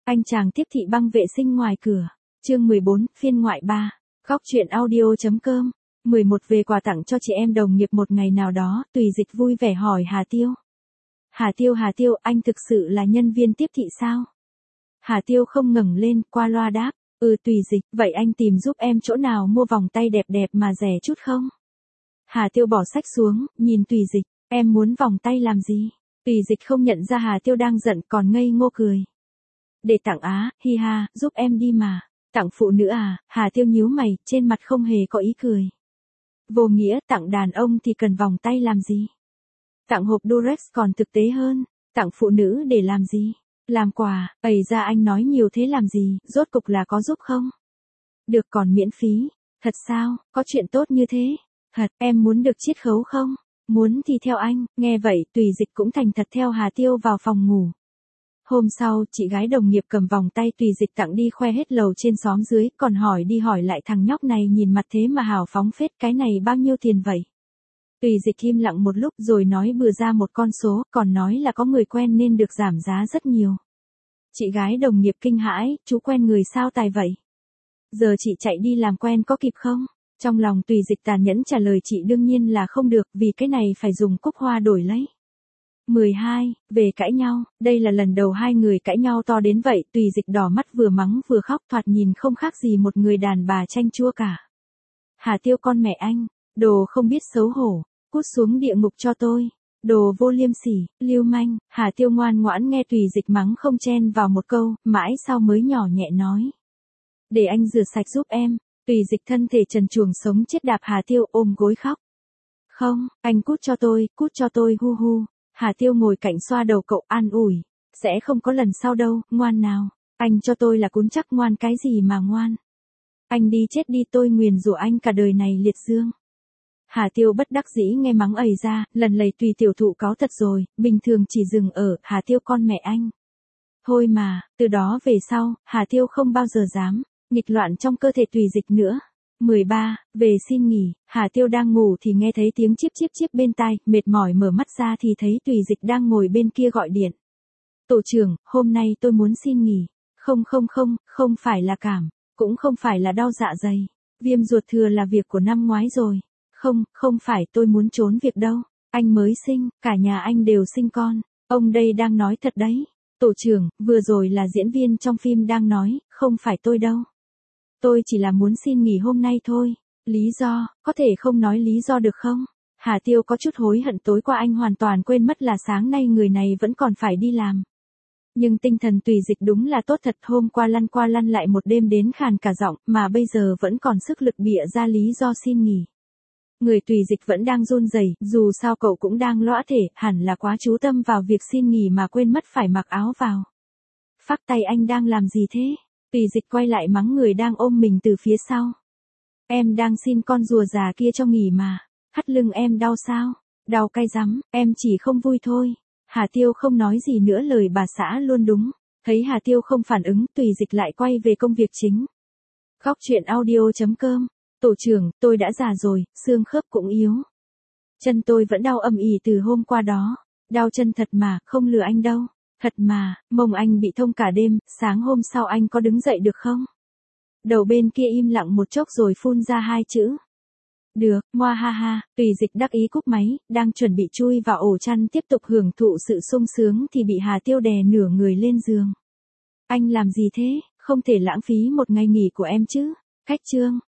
Anh chàng tiếp thị băng vệ sinh ngoài cửa. Chương 14, phiên ngoại 3. Góc truyện audio.com. 11 về quà tặng cho chị em đồng nghiệp một ngày nào đó, Tùy Dịch vui vẻ hỏi Hà Tiêu. Hà Tiêu, anh thực sự là nhân viên tiếp thị sao? Hà Tiêu không ngẩng lên, qua loa đáp. Tùy Dịch, vậy anh tìm giúp em chỗ nào mua vòng tay đẹp đẹp mà rẻ chút không? Hà Tiêu bỏ sách xuống, nhìn Tùy Dịch, em muốn vòng tay làm gì? Tùy Dịch không nhận ra Hà Tiêu đang giận còn ngây ngô cười. Để tặng á, hi ha, giúp em đi mà. Tặng phụ nữ à? Hà Tiêu nhíu mày, trên mặt không hề có ý cười. Vô nghĩa, tặng đàn ông thì cần vòng tay làm gì? Tặng hộp Durex còn thực tế hơn. Tặng phụ nữ để làm gì? Làm quà, ra anh nói nhiều thế làm gì, rốt cục là có giúp không? Được còn miễn phí. Thật sao, có chuyện tốt như thế? Thật, em muốn được chiết khấu không? Muốn thì theo anh. Nghe vậy, Tùy Dịch cũng thành thật theo Hà Tiêu vào phòng ngủ. Hôm sau, chị gái đồng nghiệp cầm vòng tay Tùy Dịch tặng đi khoe hết lầu trên xóm dưới, còn hỏi đi hỏi lại thằng nhóc này nhìn mặt thế mà hào phóng phết, cái này bao nhiêu tiền vậy? Tùy Dịch im lặng một lúc rồi nói bừa ra một con số, còn nói là có người quen nên được giảm giá rất nhiều. Chị gái đồng nghiệp kinh hãi, chú quen người sao tài vậy? Giờ chị chạy đi làm quen có kịp không? Trong lòng Tùy Dịch tàn nhẫn trả lời chị đương nhiên là không được, vì cái này phải dùng cúc hoa đổi lấy. 12. Về cãi nhau, đây là lần đầu hai người cãi nhau to đến vậy, Tùy Dịch đỏ mắt vừa mắng vừa khóc, thoạt nhìn không khác gì một người đàn bà chanh chua cả. Hà Tiêu con mẹ anh, đồ không biết xấu hổ, cút xuống địa ngục cho tôi. Đồ vô liêm sỉ, lưu manh. Hà Tiêu ngoan ngoãn nghe Tùy Dịch mắng không chen vào một câu, mãi sau mới nhỏ nhẹ nói. Để anh rửa sạch giúp em. Tùy Dịch thân thể trần truồng sống chết đạp Hà Tiêu ôm gối khóc. Không, anh cút cho tôi hu hu. Hà Tiêu ngồi cạnh xoa đầu cậu an ủi. Sẽ không có lần sau đâu, ngoan nào. Anh cho tôi là cún chắc ngoan cái gì mà ngoan. Anh đi chết đi tôi nguyền rủa anh cả đời này liệt dương. Hà Tiêu bất đắc dĩ nghe mắng ầy ra, lần lầy Tùy tiểu thụ cáu thật rồi, bình thường chỉ dừng ở Hà Tiêu con mẹ anh. Thôi mà, từ đó về sau, Hà Tiêu không bao giờ dám nghịch loạn trong cơ thể Tùy Dịch nữa. 13. Về xin nghỉ, Hà Tiêu đang ngủ thì nghe thấy tiếng chíp chíp chíp bên tai, mệt mỏi mở mắt ra thì thấy Tùy Dịch đang ngồi bên kia gọi điện. Tổ trưởng, hôm nay tôi muốn xin nghỉ. Không phải là cảm, cũng không phải là đau dạ dày. Viêm ruột thừa là việc của năm ngoái rồi. Không phải tôi muốn trốn việc đâu. Anh mới sinh, cả nhà anh đều sinh con. Ông đây đang nói thật đấy. Tổ trưởng, vừa rồi là diễn viên trong phim đang nói, không phải tôi đâu. Tôi chỉ là muốn xin nghỉ hôm nay thôi. Lý do, có thể không nói lý do được không? Hà Tiêu có chút hối hận tối qua anh hoàn toàn quên mất là sáng nay người này vẫn còn phải đi làm. Nhưng tinh thần Tùy Dịch đúng là tốt thật, hôm qua lăn lại một đêm đến khàn cả giọng, mà bây giờ vẫn còn sức lực bịa ra lý do xin nghỉ. Người Tùy Dịch vẫn đang run rẩy, dù sao cậu cũng đang lõa thể, hẳn là quá chú tâm vào việc xin nghỉ mà quên mất phải mặc áo vào. Phác tay anh đang làm gì thế? Tùy Dịch quay lại mắng người đang ôm mình từ phía sau. Em đang xin con rùa già kia cho nghỉ mà. Hắt lưng em đau sao? Đau cay rắm, em chỉ không vui thôi. Hà Tiêu không nói gì nữa, lời bà xã luôn đúng. Thấy Hà Tiêu không phản ứng, Tùy Dịch lại quay về công việc chính. Góc truyện audio.com. Tổ trưởng, tôi đã già rồi, xương khớp cũng yếu. Chân tôi vẫn đau âm ỉ từ hôm qua đó. Đau chân thật mà, không lừa anh đâu. Thật mà, mông anh bị thông cả đêm, sáng hôm sau anh có đứng dậy được không? Đầu bên kia im lặng một chốc rồi phun ra hai chữ. Được, ngoa ha ha. Tùy Dịch đắc ý cúp máy, đang chuẩn bị chui vào ổ chăn tiếp tục hưởng thụ sự sung sướng thì bị Hà Tiêu đè nửa người lên giường. Anh làm gì thế? Không thể lãng phí một ngày nghỉ của em chứ. Cách chương.